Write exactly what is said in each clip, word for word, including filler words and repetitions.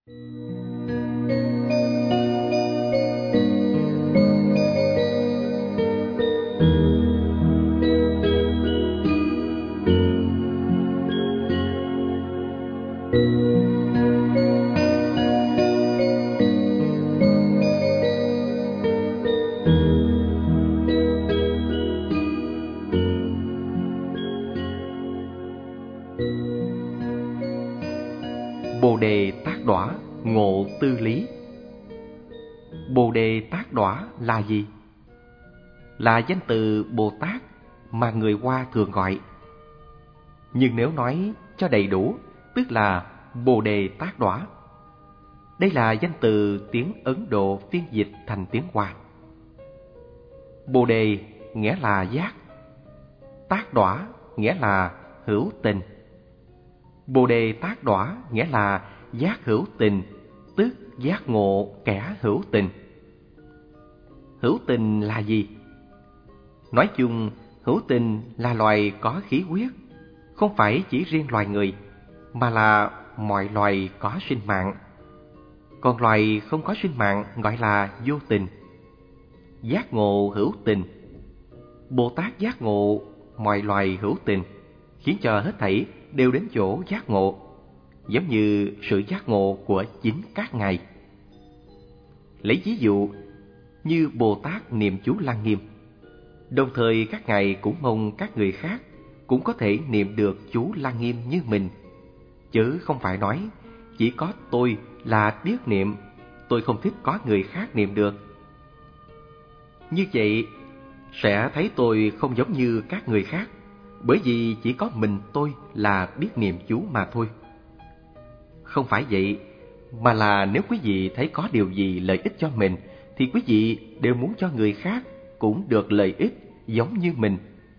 Bồ đề tác đọa ngộ tư lý. Bồ đề tác đọa là gì? Là danh từ Bồ Tát mà người Hoa thường gọi. Nhưng nếu nói cho đầy đủ, tức là Bồ đề tác đọa. Đây là danh từ tiếng Ấn Độ phiên dịch thành tiếng Hoa. Bồ đề nghĩa là giác, tác đọa nghĩa là hữu tình. Bồ đề tác đọa nghĩa là giác hữu tình, tức giác ngộ kẻ hữu tình. Hữu tình là gì? Nói chung, hữu tình là loài có khí huyết, không phải chỉ riêng loài người, mà là mọi loài có sinh mạng. Còn loài không có sinh mạng gọi là vô tình. Giác ngộ hữu tình. Bồ Tát giác ngộ mọi loài hữu tình, khiến cho hết thảy đều đến chỗ giác ngộ, giống như sự giác ngộ của chính các ngài. Lấy ví dụ như Bồ Tát niệm chú Lăng Nghiêm, đồng thời các ngài cũng mong các người khác cũng có thể niệm được chú Lăng Nghiêm như mình, chứ không phải nói chỉ có tôi là biết niệm, tôi không thích có người khác niệm được. Như vậy sẽ thấy tôi không giống như các người khác, bởi vì chỉ có mình tôi là biết niệm chú mà thôi. Không phải vậy, mà là nếu quý vị thấy có điều gì lợi ích cho mình, thì quý vị đều muốn cho người khác cũng được lợi ích giống như mình.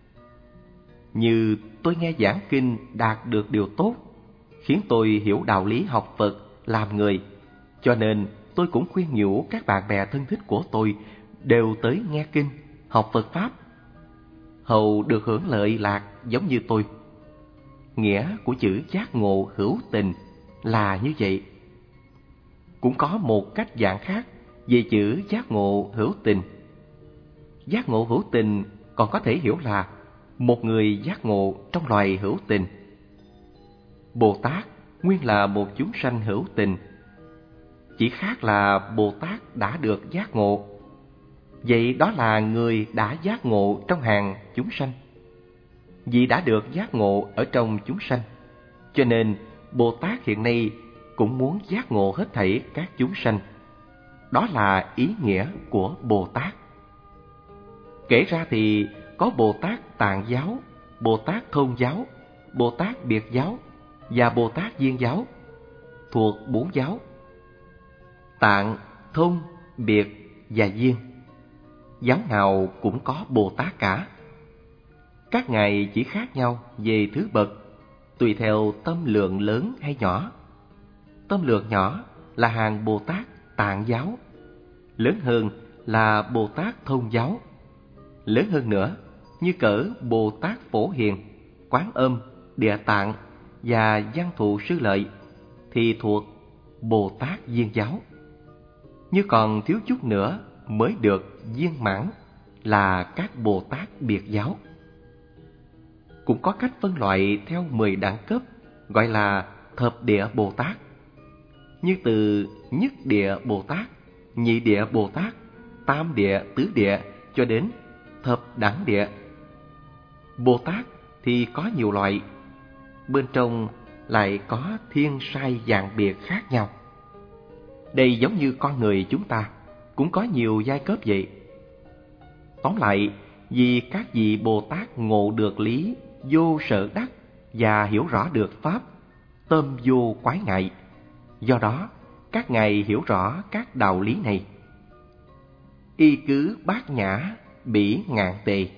Như tôi nghe giảng kinh đạt được điều tốt, khiến tôi hiểu đạo lý học Phật, làm người, cho nên tôi cũng khuyên nhủ các bạn bè thân thích của tôi đều tới nghe kinh, học Phật Pháp, hầu được hưởng lợi lạc giống như tôi. Nghĩa của chữ giác ngộ hữu tình là như vậy. Cũng có một cách giảng khác về chữ giác ngộ hữu tình. Giác ngộ hữu tình còn có thể hiểu là một người giác ngộ trong loài hữu tình. Bồ Tát nguyên là một chúng sanh hữu tình, chỉ khác là Bồ Tát đã được giác ngộ. Vậy đó là người đã giác ngộ trong hàng chúng sanh. Vì đã được giác ngộ ở trong chúng sanh, cho nên Bồ Tát hiện nay cũng muốn giác ngộ hết thảy các chúng sanh. Đó là ý nghĩa của Bồ Tát. Kể ra thì có Bồ Tát Tạng giáo, Bồ Tát Thôn giáo, Bồ Tát Biệt giáo và Bồ Tát Viên giáo, thuộc bốn giáo: Tạng, Thôn, Biệt và Viên. Giáo nào cũng có Bồ Tát cả. Các ngài chỉ khác nhau về thứ bậc, tùy theo tâm lượng lớn hay nhỏ. Tâm lượng nhỏ là hàng Bồ Tát Tạng giáo, lớn hơn là Bồ Tát Thôn giáo, lớn hơn nữa như cỡ Bồ Tát Phổ Hiền, Quán Âm, Địa Tạng và Văn Thù Sư Lợi thì thuộc Bồ Tát Viên giáo. Như còn thiếu chút nữa mới được viên mãn là các Bồ Tát Biệt giáo. Cũng có cách phân loại theo mười đẳng cấp, gọi là thập địa Bồ Tát. Như từ nhất địa Bồ Tát, nhị địa Bồ Tát, tam địa, tứ địa cho đến thập đẳng địa. Bồ Tát thì có nhiều loại, bên trong lại có thiên sai dạng biệt khác nhau. Đây giống như con người chúng ta, cũng có nhiều giai cấp vậy. Tóm lại, vì các vị Bồ Tát ngộ được lý vô sở đắc và hiểu rõ được Pháp, tâm vô quái ngại, do đó các ngài hiểu rõ các đạo lý này. Y cứ bát nhã bỉ ngạn tề.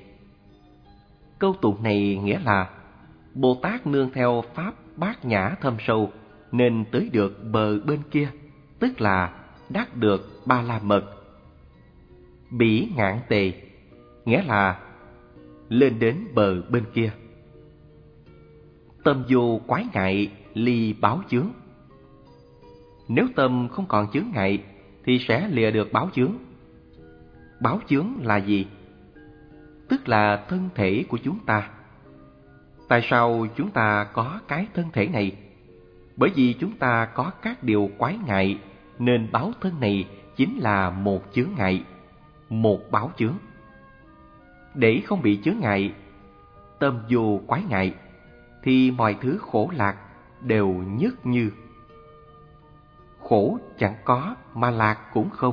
Câu tụng này nghĩa là Bồ Tát nương theo Pháp bát nhã thâm sâu nên tới được bờ bên kia, tức là đắc được ba la mật. Bỉ ngạn tề nghĩa là lên đến bờ bên kia. Tâm vô quái ngại ly báo chướng. Nếu tâm không còn chướng ngại thì sẽ lìa được báo chướng. Báo chướng là gì? Tức là thân thể của chúng ta. Tại sao chúng ta có cái thân thể này? Bởi vì chúng ta có các điều quái ngại, nên báo thân này chính là một chướng ngại, một báo chướng. Để không bị chướng ngại, tâm vô quái ngại, thì mọi thứ khổ lạc đều nhất như. Khổ chẳng có mà lạc cũng không.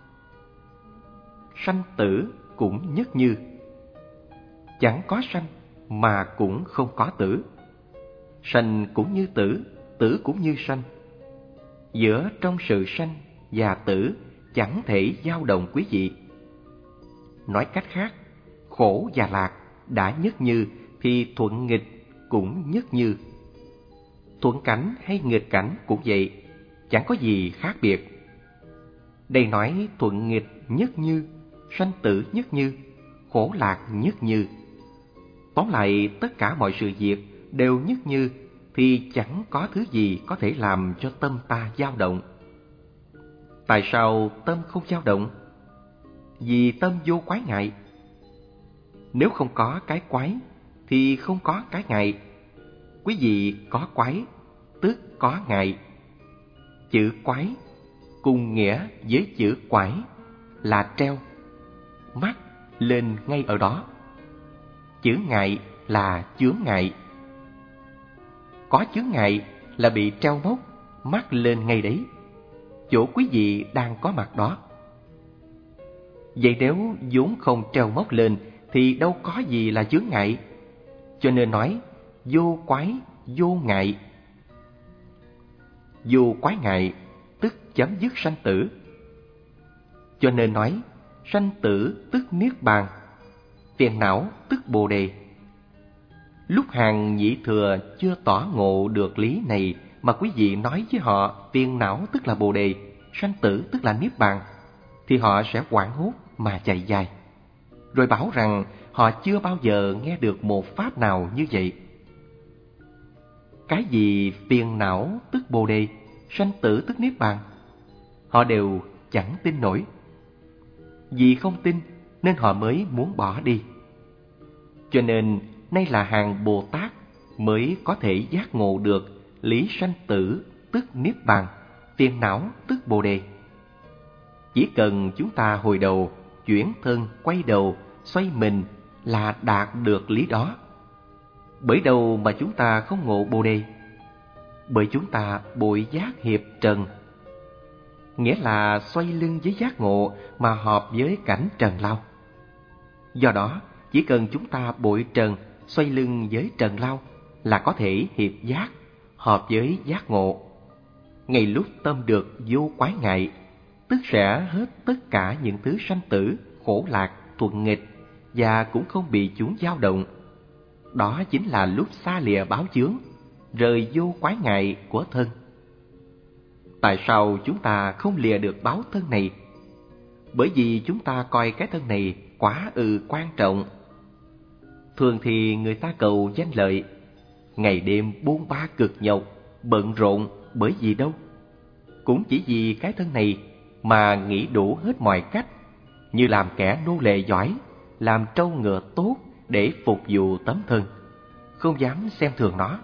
Sanh tử cũng nhất như. Chẳng có sanh mà cũng không có tử. Sanh cũng như tử, tử cũng như sanh. Giữa trong sự sanh và tử chẳng thể dao động quý vị. Nói cách khác, khổ và lạc đã nhất như thì thuận nghịch cũng nhất như. Thuận cảnh hay nghịch cảnh cũng vậy, chẳng có gì khác biệt. Đây nói thuận nghịch nhất như, sanh tử nhất như, khổ lạc nhất như. Tóm lại, tất cả mọi sự việc đều nhất như thì chẳng có thứ gì có thể làm cho tâm ta dao động. Tại sao tâm không dao động? Vì tâm vô quái ngại. Nếu không có cái quái thì không có cái ngại. Quý vị có quái tức có ngại. Chữ quái cùng nghĩa với chữ quải là treo, mắt lên ngay ở đó. Chữ ngại là chướng ngại. Có chướng ngại là bị treo móc, mắt lên ngay đấy, chỗ quý vị đang có mặt đó. Vậy nếu vốn không treo móc lên thì đâu có gì là chướng ngại. Cho nên nói vô quái vô ngại. Vô quái ngại tức chấm dứt sanh tử. Cho nên nói sanh tử tức niết bàn, phiền não tức bồ đề. Lúc hàng nhị thừa chưa tỏ ngộ được lý này mà quý vị nói với họ phiền não tức là bồ đề, sanh tử tức là niết bàn, thì họ sẽ hoảng hốt mà chạy dài, rồi bảo rằng họ chưa bao giờ nghe được một pháp nào như vậy. Cái gì phiền não tức bồ đề, sanh tử tức niết bàn, họ đều chẳng tin nổi. Vì không tin nên họ mới muốn bỏ đi. Cho nên nay là hàng Bồ Tát mới có thể giác ngộ được lý sanh tử tức niết bàn, phiền não tức bồ đề. Chỉ cần chúng ta hồi đầu, chuyển thân, quay đầu, xoay mình là đạt được lý đó. Bởi đâu mà chúng ta không ngộ bồ đề? Bởi chúng ta bội giác hiệp trần, nghĩa là xoay lưng với giác ngộ mà hợp với cảnh trần lao. Do đó, chỉ cần chúng ta bội trần, xoay lưng với trần lao là có thể hiệp giác, hợp với giác ngộ. Ngay lúc tâm được vô quái ngại, tức sẽ hết tất cả những thứ sanh tử, khổ lạc, thuận nghịch và cũng không bị chúng dao động. Đó chính là lúc xa lìa báo chướng, rời vô quái ngại của thân. Tại sao chúng ta không lìa được báo thân này? Bởi vì chúng ta coi cái thân này quá ư quan trọng. Thường thì người ta cầu danh lợi, ngày đêm buôn ba cực nhọc, bận rộn bởi vì đâu? Cũng chỉ vì cái thân này mà nghĩ đủ hết mọi cách, như làm kẻ nô lệ giỏi, làm trâu ngựa tốt để phục vụ tấm thân, không dám xem thường nó.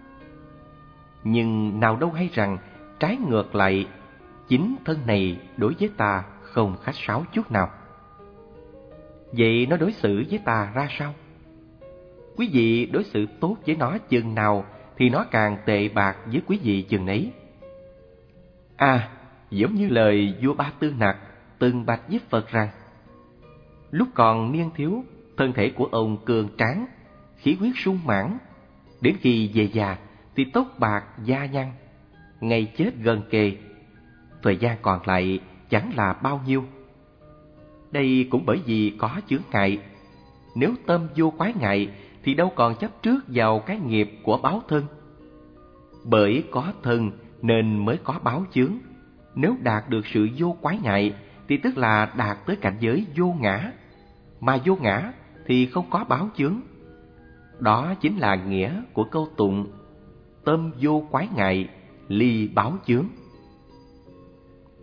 Nhưng nào đâu hay rằng trái ngược lại, chính thân này đối với ta không khách sáo chút nào. Vậy nó đối xử với ta ra sao? Quý vị đối xử tốt với nó chừng nào thì nó càng tệ bạc với quý vị chừng ấy. À, giống như lời vua Ba Tư Nặc từng bạch với Phật rằng, lúc còn niên thiếu, thân thể của ông cường tráng, khí huyết sung mãn. Đến khi về già thì tóc bạc da nhăn, ngày chết gần kề, thời gian còn lại chẳng là bao nhiêu. Đây cũng bởi vì có chướng ngại. Nếu tâm vô quái ngại thì đâu còn chấp trước vào cái nghiệp của báo thân. Bởi có thân nên mới có báo chướng. Nếu đạt được sự vô quái ngại thì tức là đạt tới cảnh giới vô ngã. Mà vô ngã thì không có báo chướng. Đó chính là nghĩa của câu tụng tâm vô quái ngại, ly báo chướng.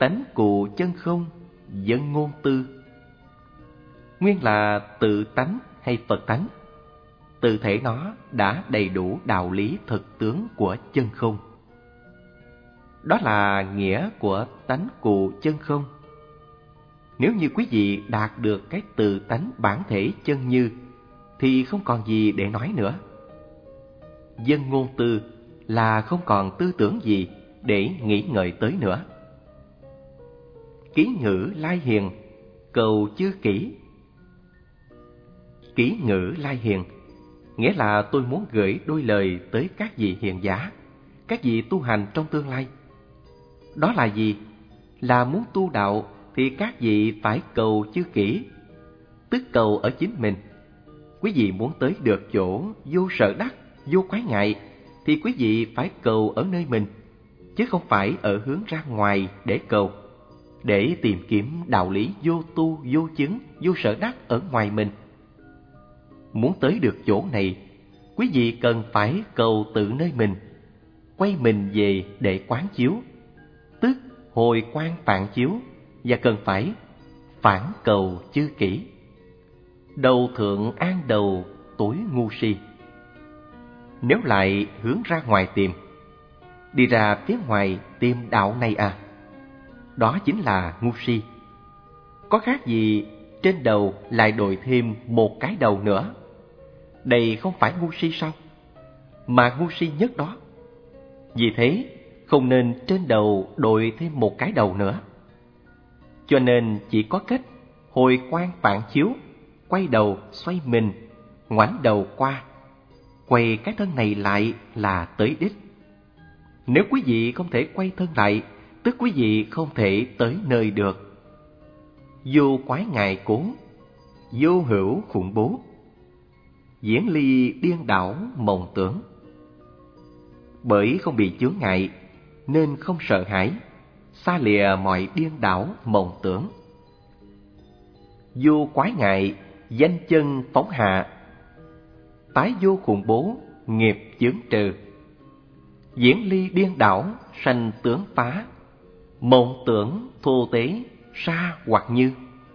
tánh cụ chân không, dân ngôn tư. Nguyên là tự tánh hay Phật tánh, tự thể nó đã đầy đủ đạo lý thực tướng của chân không. Đó là nghĩa của tánh cụ chân không. Nếu như quý vị đạt được cái tự tánh bản thể chân như, thì không còn gì để nói nữa. Dân ngôn tư là không còn tư tưởng gì để nghĩ ngợi tới nữa. Ký ngữ lai hiền, cầu chư kỷ. Ký ngữ lai hiền nghĩa là tôi muốn gửi đôi lời tới các vị hiền giả, các vị tu hành trong tương lai. Đó là gì? Là muốn tu đạo thì các vị phải cầu chư kỷ, tức cầu ở chính mình. Quý vị muốn tới được chỗ vô sở đắc, vô quái ngại, thì quý vị phải cầu ở nơi mình, chứ không phải ở hướng ra ngoài để cầu, để tìm kiếm đạo lý vô tu, vô chứng, vô sở đắc ở ngoài mình. Muốn tới được chỗ này, quý vị cần phải cầu tự nơi mình, quay mình về để quán chiếu, tức hồi quang phản chiếu, và cần phải phản cầu chư kỷ. Đầu thượng an đầu, tối ngu si. Nếu lại hướng ra ngoài tìm, đi ra phía ngoài tìm đạo này à, đó chính là ngu si. Có khác gì trên đầu lại đội thêm một cái đầu nữa? Đây không phải ngu si sao? Mà ngu si nhất đó. Vì thế không nên trên đầu đội thêm một cái đầu nữa. Cho nên chỉ có cách hồi quang phản chiếu, quay đầu xoay mình, ngoảnh đầu qua, quay cái thân này lại là tới đích. Nếu quý vị không thể quay thân lại, tức quý vị không thể tới nơi được. Vô quái ngại cố, vô hữu khủng bố, diễn ly điên đảo mộng tưởng. Bởi không bị chướng ngại nên không sợ hãi, xa lìa mọi điên đảo mộng tưởng. Vô quái ngại, danh chân phóng hạ, tái vô khủng bố, nghiệp chướng trừ. Diễn ly điên đảo, sanh tướng phá, mộng tưởng thô tế, sa hoặc như.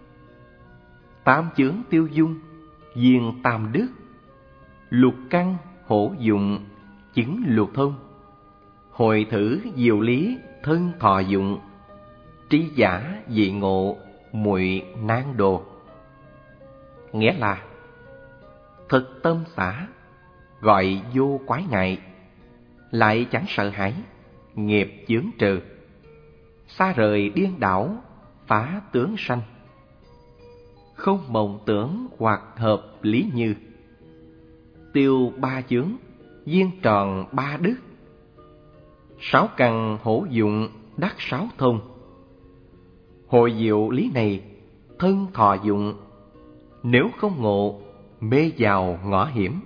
Tam chướng tiêu dung, diên tam đức, lục căn hổ dụng, chứng lục thông. Hồi thử diệu lý, thân thọ dụng, tri giả dị ngộ, muội nan đồ. Nghĩa là thực tâm xả, gọi vô quái ngại, lại chẳng sợ hãi, nghiệp chướng trừ. Xa rời điên đảo, phá tướng sanh, không mộng tưởng hoặc hợp lý như. Tiêu ba chướng, duyên tròn ba đức, sáu căn hổ dụng, đắc sáu thông. Hội diệu lý này, thân thọ dụng, nếu không ngộ, mê vào ngõ hiểm.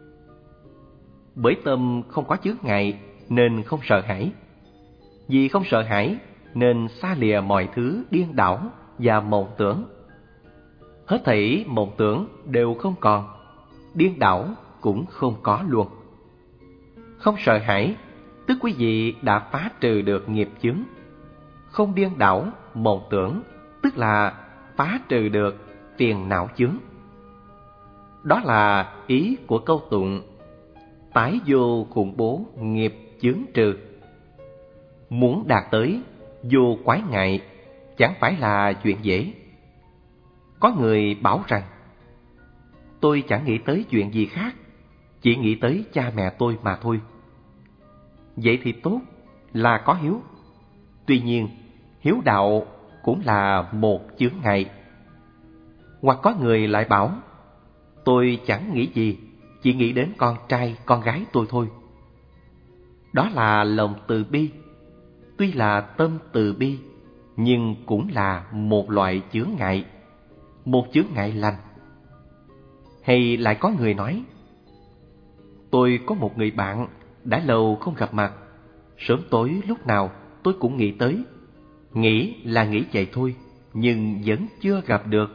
Bởi tâm không có chướng ngại nên không sợ hãi. Vì không sợ hãi nên xa lìa mọi thứ điên đảo và mộng tưởng. Hết thảy mộng tưởng đều không còn, điên đảo cũng không có luôn. Không sợ hãi, tức quý vị đã phá trừ được nghiệp chướng. Không điên đảo, mộng tưởng, tức là phá trừ được phiền não chướng. Đó là ý của câu tụng tái vô khủng bố, nghiệp chướng trừ. Muốn đạt tới vô quái ngại chẳng phải là chuyện dễ. Có người bảo rằng tôi chẳng nghĩ tới chuyện gì khác, chỉ nghĩ tới cha mẹ tôi mà thôi. Vậy thì tốt, là có hiếu. Tuy nhiên, hiếu đạo cũng là một chướng ngại. Hoặc có người lại bảo tôi chẳng nghĩ gì, chỉ nghĩ đến con trai, con gái tôi thôi. Đó là lòng từ bi. Tuy là tâm từ bi, nhưng cũng là một loại chướng ngại, một chướng ngại lành. Hay lại có người nói tôi có một người bạn đã lâu không gặp mặt, sớm tối lúc nào tôi cũng nghĩ tới. Nghĩ là nghĩ vậy thôi, nhưng vẫn chưa gặp được.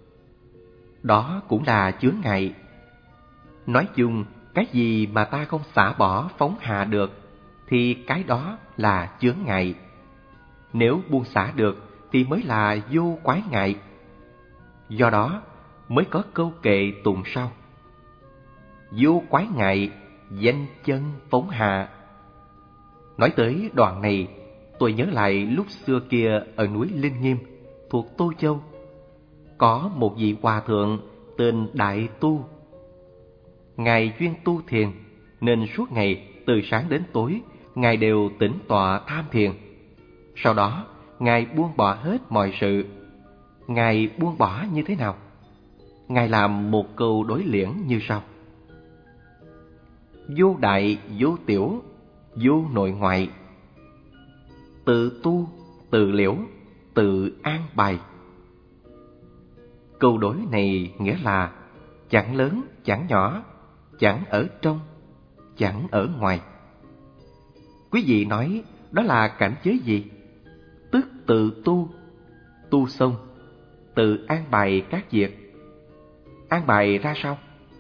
Đó cũng là chướng ngại. Nói chung, cái gì mà ta không xả bỏ phóng hạ được thì cái đó là chướng ngại. Nếu buông xả được thì mới là vô quái ngại. Do đó mới có câu kệ tụng sau: vô quái ngại, danh chân phóng hạ. Nói tới đoạn này, tôi nhớ lại lúc xưa kia ở núi Linh Nghiêm thuộc Tô Châu, có một vị hòa thượng tên Đại Tu. Ngài chuyên tu thiền, nên suốt ngày từ sáng đến tối Ngài đều tĩnh tọa tham thiền. Sau đó Ngài buông bỏ hết mọi sự. Ngài buông bỏ như thế nào? Ngài làm một câu đối liễn như sau: vô đại vô tiểu, vô nội ngoại, tự tu tự liễu, tự an bài. Câu đối này nghĩa là chẳng lớn chẳng nhỏ, chẳng ở trong, chẳng ở ngoài. Quý vị nói đó là cảnh giới gì? Tức tự tu, tu xong, tự an bài các việc. An bài ra sao?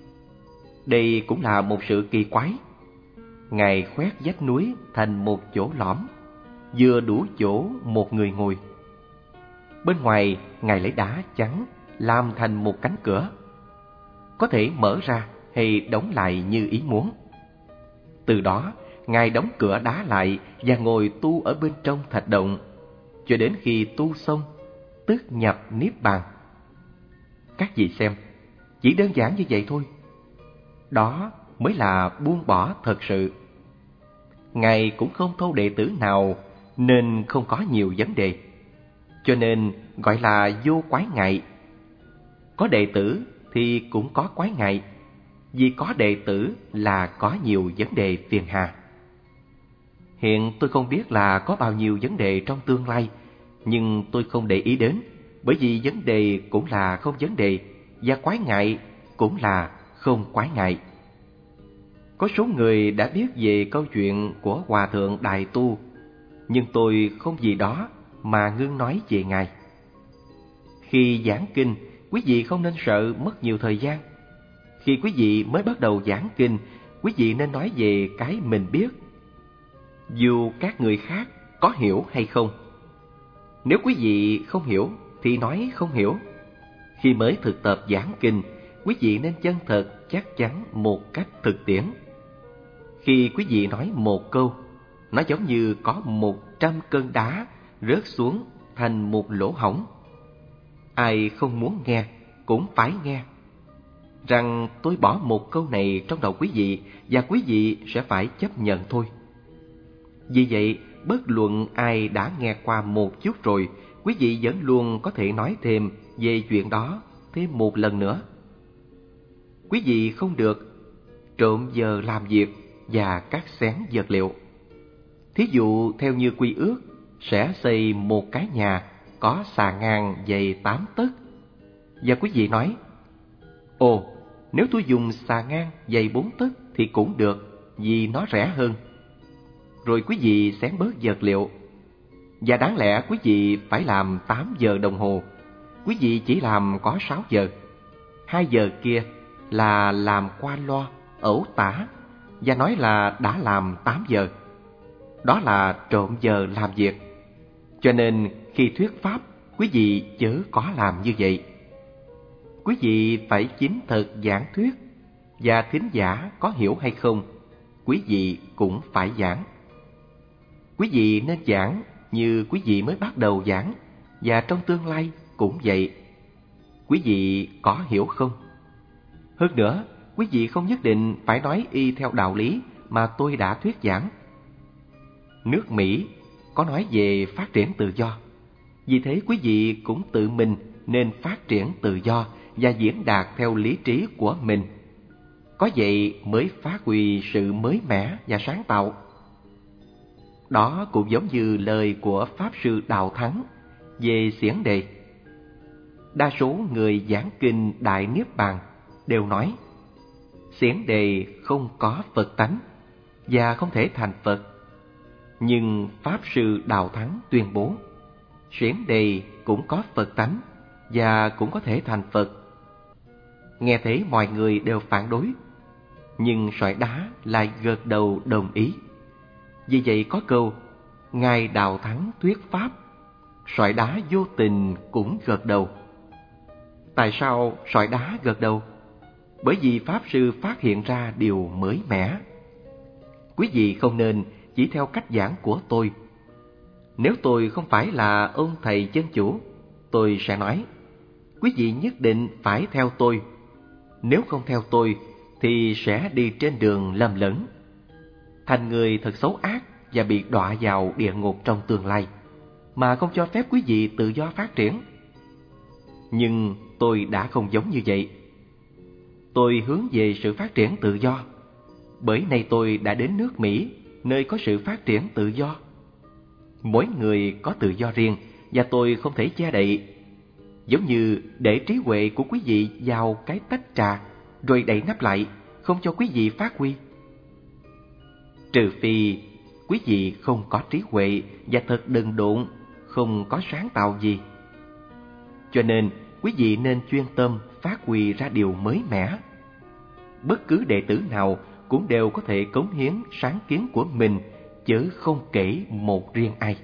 Đây cũng là một sự kỳ quái. Ngài khoét vách núi thành một chỗ lõm, vừa đủ chỗ một người ngồi. Bên ngoài Ngài lấy đá chắn làm thành một cánh cửa, có thể mở ra hay đóng lại như ý muốn. Từ đó Ngài đóng cửa đá lại và ngồi tu ở bên trong thạch động, cho đến khi tu xong, tức nhập niết bàn. Các vị xem, chỉ đơn giản như vậy thôi. Đó mới là buông bỏ thật sự. Ngài cũng không thâu đệ tử nào nên không có nhiều vấn đề, cho nên gọi là vô quái ngại. Có đệ tử thì cũng có quái ngại, vì có đệ tử là có nhiều vấn đề phiền hà. Hiện tôi không biết là có bao nhiêu vấn đề trong tương lai, nhưng tôi không để ý đến, bởi vì vấn đề cũng là không vấn đề, và quái ngại cũng là không quái ngại. Có số người đã biết về câu chuyện của Hòa Thượng Đại Tu, nhưng tôi không vì đó mà ngưng nói về Ngài. Khi giảng kinh, quý vị không nên sợ mất nhiều thời gian. Khi quý vị mới bắt đầu giảng kinh, quý vị nên nói về cái mình biết, dù các người khác có hiểu hay không. Nếu quý vị không hiểu thì nói không hiểu. Khi mới thực tập giảng kinh, quý vị nên chân thật, chắc chắn một cách thực tiễn. Khi quý vị nói một câu, nó giống như có một trăm cân đá rớt xuống thành một lỗ hổng. Ai không muốn nghe cũng phải nghe. Rằng tôi bỏ một câu này trong đầu quý vị, và quý vị sẽ phải chấp nhận thôi. Vì vậy, bất luận ai đã nghe qua một chút rồi, quý vị vẫn luôn có thể nói thêm về chuyện đó thêm một lần nữa. Quý vị không được trộm giờ làm việc và cắt xén vật liệu. Thí dụ theo như quy ước, sẽ xây một cái nhà có xà ngang dày tám tấc. Và quý vị nói: ồ, nếu tôi dùng xà ngang dày bốn tấc thì cũng được, vì nó rẻ hơn. Rồi quý vị xén bớt vật liệu. Và đáng lẽ quý vị phải làm tám giờ đồng hồ, quý vị chỉ làm có sáu giờ. Hai giờ kia là làm qua loa, ẩu tả, và nói là đã làm tám giờ. Đó là trộm giờ làm việc. Cho nên khi thuyết pháp, quý vị chớ có làm như vậy. Quý vị phải chính thực giảng thuyết, và thính giả có hiểu hay không, quý vị cũng phải giảng. Quý vị nên giảng như quý vị mới bắt đầu giảng, và trong tương lai cũng vậy. Quý vị có hiểu không? Hơn nữa, quý vị không nhất định phải nói y theo đạo lý mà tôi đã thuyết giảng. Nước Mỹ có nói về phát triển tự do. Vì thế quý vị cũng tự mình nên phát triển tự do và diễn đạt theo lý trí của mình. Có vậy mới phát huy sự mới mẻ và sáng tạo. Đó cũng giống như lời của Pháp Sư Đạo Thắng về xiển đề. Đa số người giảng kinh Đại Niết Bàn đều nói xiển đề không có Phật tánh và không thể thành Phật. Nhưng Pháp Sư Đạo Thắng tuyên bố xiển đề cũng có Phật tánh và cũng có thể thành Phật. Nghe thấy mọi người đều phản đối, nhưng sỏi đá lại gật đầu đồng ý. Vì vậy có câu Ngài Đạo Thắng thuyết pháp Sỏi đá vô tình cũng gật đầu. Tại sao sỏi đá gật đầu? Bởi vì Pháp Sư phát hiện ra điều mới mẻ. Quý vị không nên chỉ theo cách giảng của tôi. Nếu tôi không phải là ông thầy chân chủ, tôi sẽ nói, quý vị nhất định phải theo tôi. Nếu không theo tôi, thì sẽ đi trên đường lầm lẫn, thành người thật xấu ác và bị đọa vào địa ngục trong tương lai, mà không cho phép quý vị tự do phát triển. Nhưng tôi đã không giống như vậy. Tôi hướng về sự phát triển tự do. Bởi nay tôi đã đến nước Mỹ, nơi có sự phát triển tự do. Mỗi người có tự do riêng, và tôi không thể che đậy. Giống như để trí huệ của quý vị vào cái tách trà, rồi đậy nắp lại, không cho quý vị phát huy. Trừ phi quý vị không có trí huệ và thật đần độn, không có sáng tạo gì. Cho nên quý vị nên chuyên tâm phát huy ra điều mới mẻ. Bất cứ đệ tử nào cũng đều có thể cống hiến sáng kiến của mình, chứ không kể một riêng ai.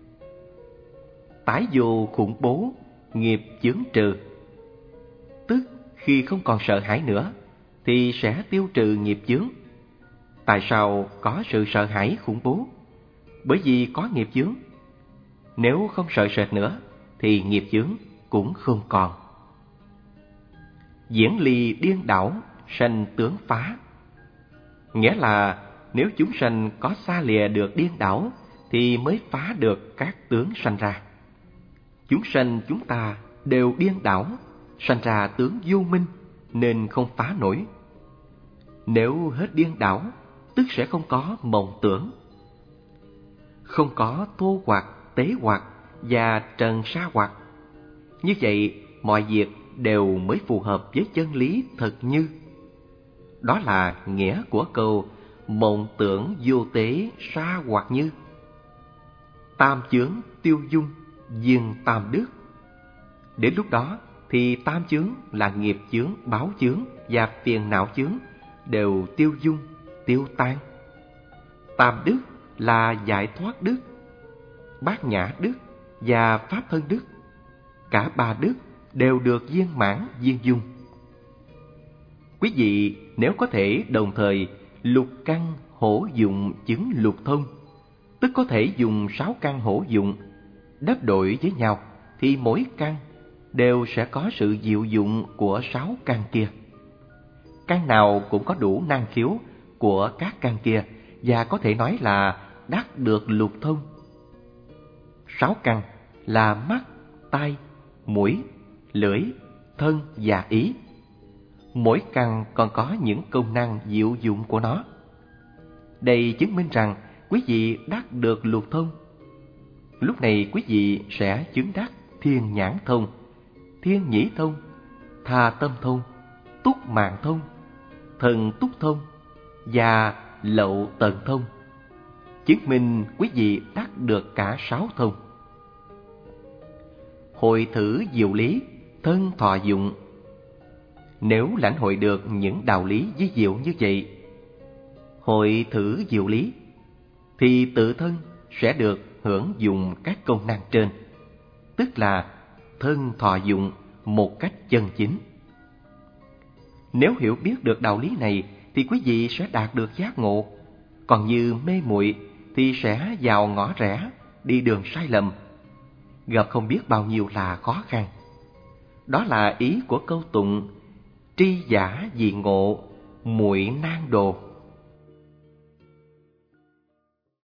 Tái vô khủng bố, nghiệp chướng trừ. Tức khi không còn sợ hãi nữa, thì sẽ tiêu trừ nghiệp chướng. Tại sao có sự sợ hãi khủng bố? Bởi vì có nghiệp chướng. Nếu không sợ sệt nữa, thì nghiệp chướng cũng không còn. Diễn ly điên đảo, sanh tướng phá. Nghĩa là nếu chúng sanh có xa lìa được điên đảo, thì mới phá được các tướng sanh ra. Chúng sanh chúng ta đều điên đảo, sanh ra tướng vô minh, nên không phá nổi. Nếu hết điên đảo, tức sẽ không có mộng tưởng, không có thô hoặc, tế hoặc và trần sa hoặc. Như vậy, mọi việc đều mới phù hợp với chân lý thật như. Đó là nghĩa của câu mộng tưởng vô tế sa hoặc như. Tam chướng tiêu dung, diệt tam đức. Đến lúc đó thì tam chướng là nghiệp chướng, báo chướng và phiền não chướng đều tiêu dung, tiêu tan. Tam đức là giải thoát đức, bát nhã đức và pháp thân đức. Cả ba đức đều được viên mãn viên dung. Quý vị nếu có thể đồng thời lục căn hổ dụng chứng lục thông, tức có thể dùng sáu căn hổ dụng đắp đổi với nhau, thì mỗi căn đều sẽ có sự diệu dụng của sáu căn kia. Căn nào cũng có đủ năng khiếu của các căn kia, và có thể nói là đắc được lục thông. Sáu căn là mắt, tai, mũi, lưỡi, thân và ý. Mỗi căn còn có những công năng diệu dụng của nó. Đây chứng minh rằng quý vị đắc được lục thông. Lúc này quý vị sẽ chứng đắc thiên nhãn thông, thiên nhĩ thông, tha tâm thông, túc mạng thông, thần túc thông và lậu tận thông. Chứng minh quý vị đắc được cả sáu thông. Hội thử diệu lý, thân thọ dụng. Nếu lãnh hội được những đạo lý vi diệu như vậy, hội thử diệu lý, thì tự thân sẽ được hưởng dụng các công năng trên, tức là thân thọ dụng một cách chân chính. Nếu hiểu biết được đạo lý này, thì quý vị sẽ đạt được giác ngộ. Còn như mê muội thì sẽ vào ngõ rẽ, đi đường sai lầm, gặp không biết bao nhiêu là khó khăn. Đó là ý của câu tụng tri giả dị ngộ, muội nan đồ.